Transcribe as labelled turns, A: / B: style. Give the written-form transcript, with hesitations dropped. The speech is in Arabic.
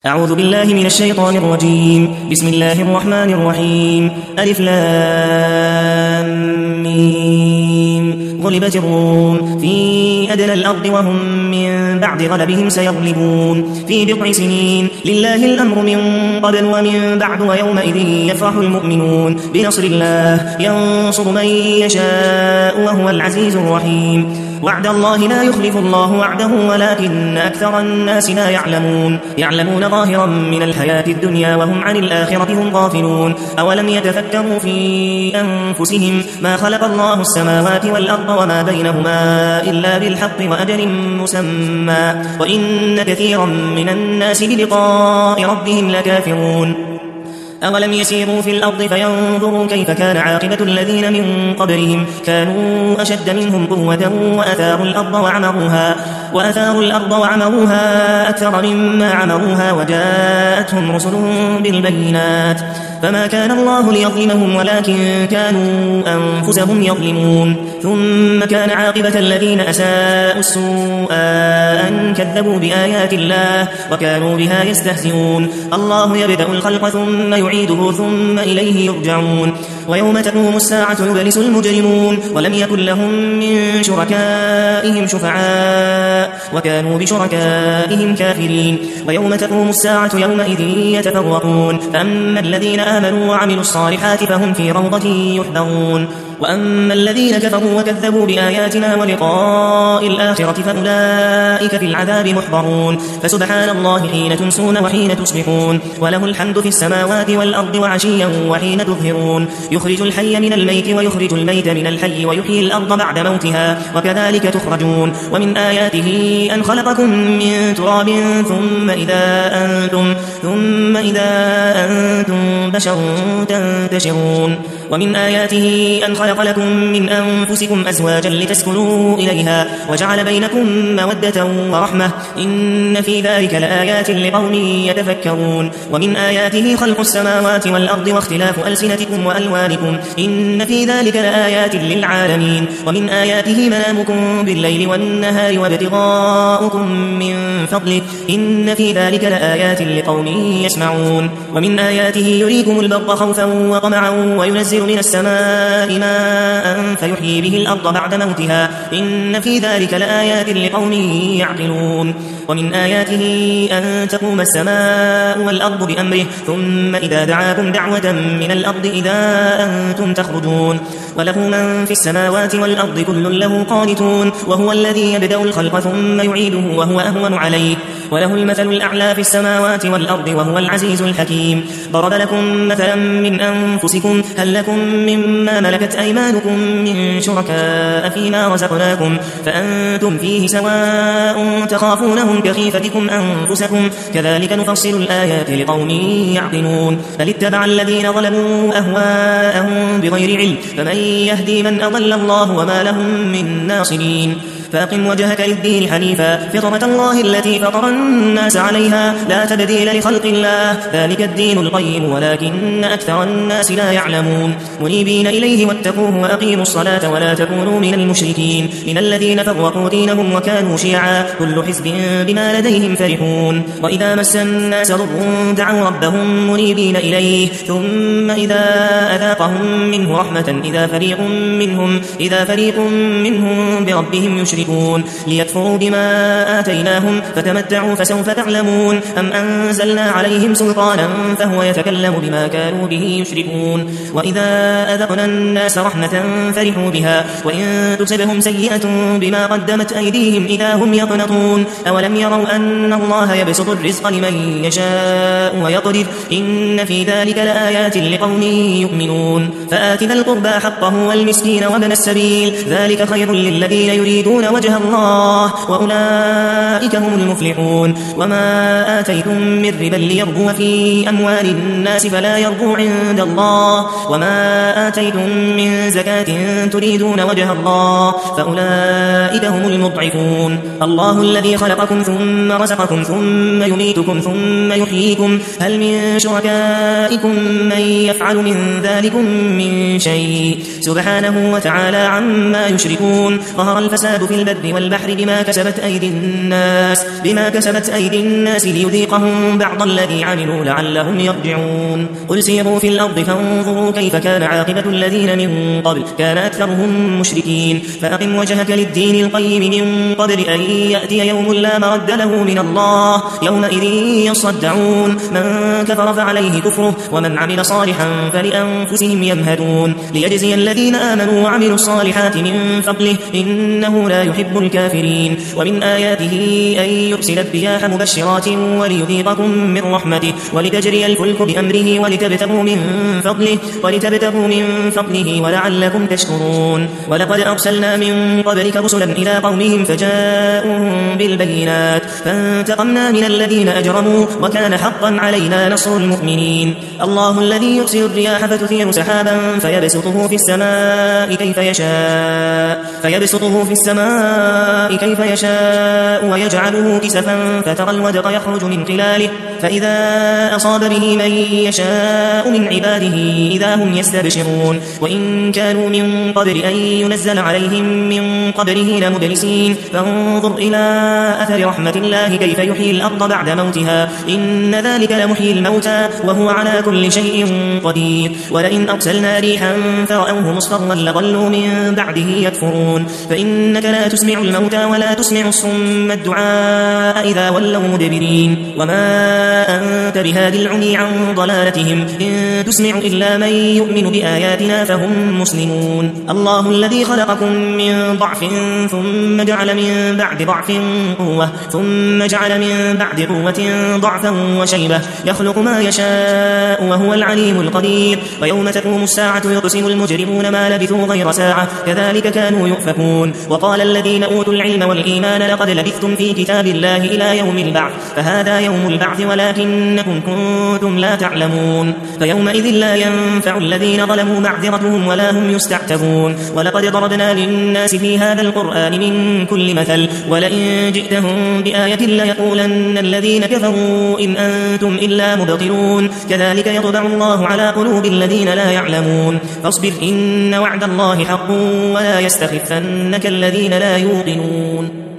A: أعوذ بالله من الشيطان الرجيم. بسم الله الرحمن الرحيم. ألف لام ميم. غلبت الروم في أدنى الأرض وهم من بعد غلبهم سيغلبون في بضع سنين. لله الأمر من قبل ومن بعد ويومئذ يفرح المؤمنون بنصر الله ينصر من يشاء وهو العزيز الرحيم. وعد الله لا يخلف الله وعده ولكن أكثر الناس لا يعلمون ظاهرا من الحياة الدنيا وهم عن الآخرة هم غافلون. أولم يتفكروا في أنفسهم ما خلق الله السماوات والأرض وما بينهما إلا بالحق وأجل مسمى وإن كثيرا من الناس بلقاء ربهم لكافرون. أولم يسيروا في الأرض فينظروا كيف كان عاقبة الذين من قبلهم كانوا أشد منهم قوة وأثاروا الأرض وعمروها أكثر مما عمروها وجاءتهم رسلهم بالبينات فما كان الله ليظلمهم ولكن كانوا أنفسهم يظلمون. ثم كان عاقبة الذين أساءوا السوء أن كذبوا بآيات الله وكانوا بها يستهزئون. الله يبدأ الخلق ثم يعيده ثم إليه يرجعون. ويوم تقوم الساعة يبلس المجرمون ولم يكن لهم من شركائهم شفعاء وكانوا بشركائهم كافرين. ويوم تقوم الساعة يومئذ يتفرقون فأما الذين آمنوا وعملوا الصالحات فهم في روضة يحبرون وأما الذين كفروا وكذبوا بآياتنا ولقاء الآخرة فأولئك في العذاب محضرون. فسبحان الله حين تمسون وحين تصبحون وله الحمد في السماوات والأرض وعشيا وحين تظهرون. يخرج الحي من الميت ويخرج الميت من الحي ويحيي الأرض بعد موتها وكذلك تخرجون. ومن آياته أن خلقكم من تراب ثم إذا أنتم بشر تنتشرون. ومن آياته أن خلق لكم من أنفسكم أزواجا لتسكنوا إليها وجعل بينكم مودة ورحمة إن في ذلك لآيات لقوم يتفكرون. ومن آياته خلق السماوات والأرض واختلاف ألسنتكم وألوانكم إن في ذلك لآيات للعالمين. ومن آياته منامكم بالليل والنهار وابتغاؤكم من فضله إن في ذلك لآيات لقوم يسمعون. ومن آياته يريكم البرق خوفا وطمعا وينزل من السماء ماء فيحيي به الأرض بعد موتها إن في ذلك لآيات لقوم يعقلون. ومن آياته أن تقوم السماء والأرض بأمره ثم إذا دعاكم دعوة من الأرض إذا أنتم تخرجون. وله من في السماوات والأرض كل له قانتون وهو الذي يبدأ الخلق ثم يعيده وهو أهون عليه وله المثل الأعلى في السماوات والأرض وهو العزيز الحكيم. ضرب لكم مثلا من أنفسكم هل لكم مما ملكت أيمانكم من شركاء فيما رزقناكم فأنتم فيه سواء تخافونهم كخيفتكم أنفسكم كذلك نفصل الآيات لقوم يعقلون. بل اتبع الذين ظلموا أهواءهم بغير علم فمن يهدي من أضل الله وما لهم من ناصرين. فأقم وجهك للدين حنيفا فطرة الله التي فطر الناس عليها لا تبديل لخلق الله ذلك الدين القيم ولكن أكثر الناس لا يعلمون. منيبين إليه واتقوه وأقيموا الصلاة ولا تكونوا من المشركين من الذين فرقوا دينهم وكانوا شيعا كل حزب بما لديهم فرحون. وإذا مس الناس ضر دعوا ربهم منيبين إليه ثم إذا أذاقهم منه رحمة إذا فريق منهم بربهم يشركون ليكفروا بما آتيناهم فتمتعوا فسوف تعلمون. أم أنزلنا عليهم سلطانا فهو يتكلم بما كانوا به يشركون. وإذا أذقنا الناس رحمة فرحوا بها وإن تصبهم سيئة بما قدمت أيديهم إذا هم يقنطون. أولم يروا أن الله يبسط الرزق لمن يشاء ويقدر إن في ذلك لآيات لقوم يؤمنون. فآت ذا القربى حقه والمسكين وابن السبيل ذلك خير للذين يريدون وجه الله وأولئك هم المفلحون. وما آتيتم من ربا ليربو في أموال الناس فلا يربو عند الله وما آتيتم من زكاة تريدون وجه الله فأولئك هم المضعفون. الله الذي خلقكم ثم رزقكم ثم يميتكم ثم يحييكم هل من شركائكم من يفعل من ذلكم من شيء سبحانه وتعالى عما يشركون. ظهر الفساد في البر والبحر بما كسبت أيدي الناس ليذيقهم بعض الذي عملوا لعلهم يرجعون. قل سيروا في الأرض فانظروا كيف كان عاقبة الذين من قبل كان أكثرهم مشركين. فأقم وجهك للدين القيم من قبل أن يأتي يوم لا مرد له من الله يومئذ يصدعون. من كفر فعليه كفره ومن عمل صالحا فلأنفسهم يمهدون ليجزي الذين آمنوا وعملوا الصالحات من فضله إنه لا يحب الكافرين. ومن آياته أن يرسل الرياح مبشرات وليذيقكم من رحمته ولتجري الفلك بأمره ولتبتغوا من فضله ولعلكم تشكرون. ولقد أرسلنا من قبلك رسلا إلى قومهم فجاءوهم بالبينات فانتقمنا من الذين أجرموا وكان حقا علينا نصر المؤمنين. الله الذي يرسل الرياح فتثير سحابا فيبسطه في السماء كيف يشاء ويجعله كسفا فترى الودق يخرج من خلاله فإذا أصاب به من يشاء من عباده إذا هم يستبشرون. وإن كانوا من قبل أن ينزل عليهم من قبله لمبلسين. فانظر إلى أثر رحمة الله كيف يحيي الأرض بعد موتها إن ذلك لمحيي الموتى وهو على كل شيء قدير. ولئن أرسلنا ريحا فرأوه مصفرا لظلوا من بعده يكفرون. فإنك لا تسمع الموتى ولا تسمع الصم الدعاء إذا ولوا مدبرين. وما أنت بهاد العمي عن ضلالتهم إن تسمع إلا من يؤمن بآياتنا فهم مسلمون. الله الذي خلقكم من ضعف ثم جعل من بعد ضعف قوة ثم جعل من بعد قوة ضعفا وشيبة يخلق ما يشاء وهو العليم القدير. ويوم تقوم الساعة يقسم المجرمون ما لبثوا غير ساعة كذلك كانوا يؤفكون. وقال الذين أوتوا العلم والإيمان لقد لبثتم في كتاب الله إلى يوم البعث فهذا يوم البعث ولكنكم كنتم لا تعلمون. فيومئذ لا ينفع الذين ظلموا معذرتهم ولا هم يستعتبون. ولقد ضربنا للناس في هذا القرآن من كل مثل ولئن جئتهم بآية ليقولن الذين كفروا إن أنتم إلا مبطلون. كذلك يطبع الله على قلوب الذين لا يعلمون. فاصبر إن وعد الله حق ولا يستخفنك الذين لا يوقنون.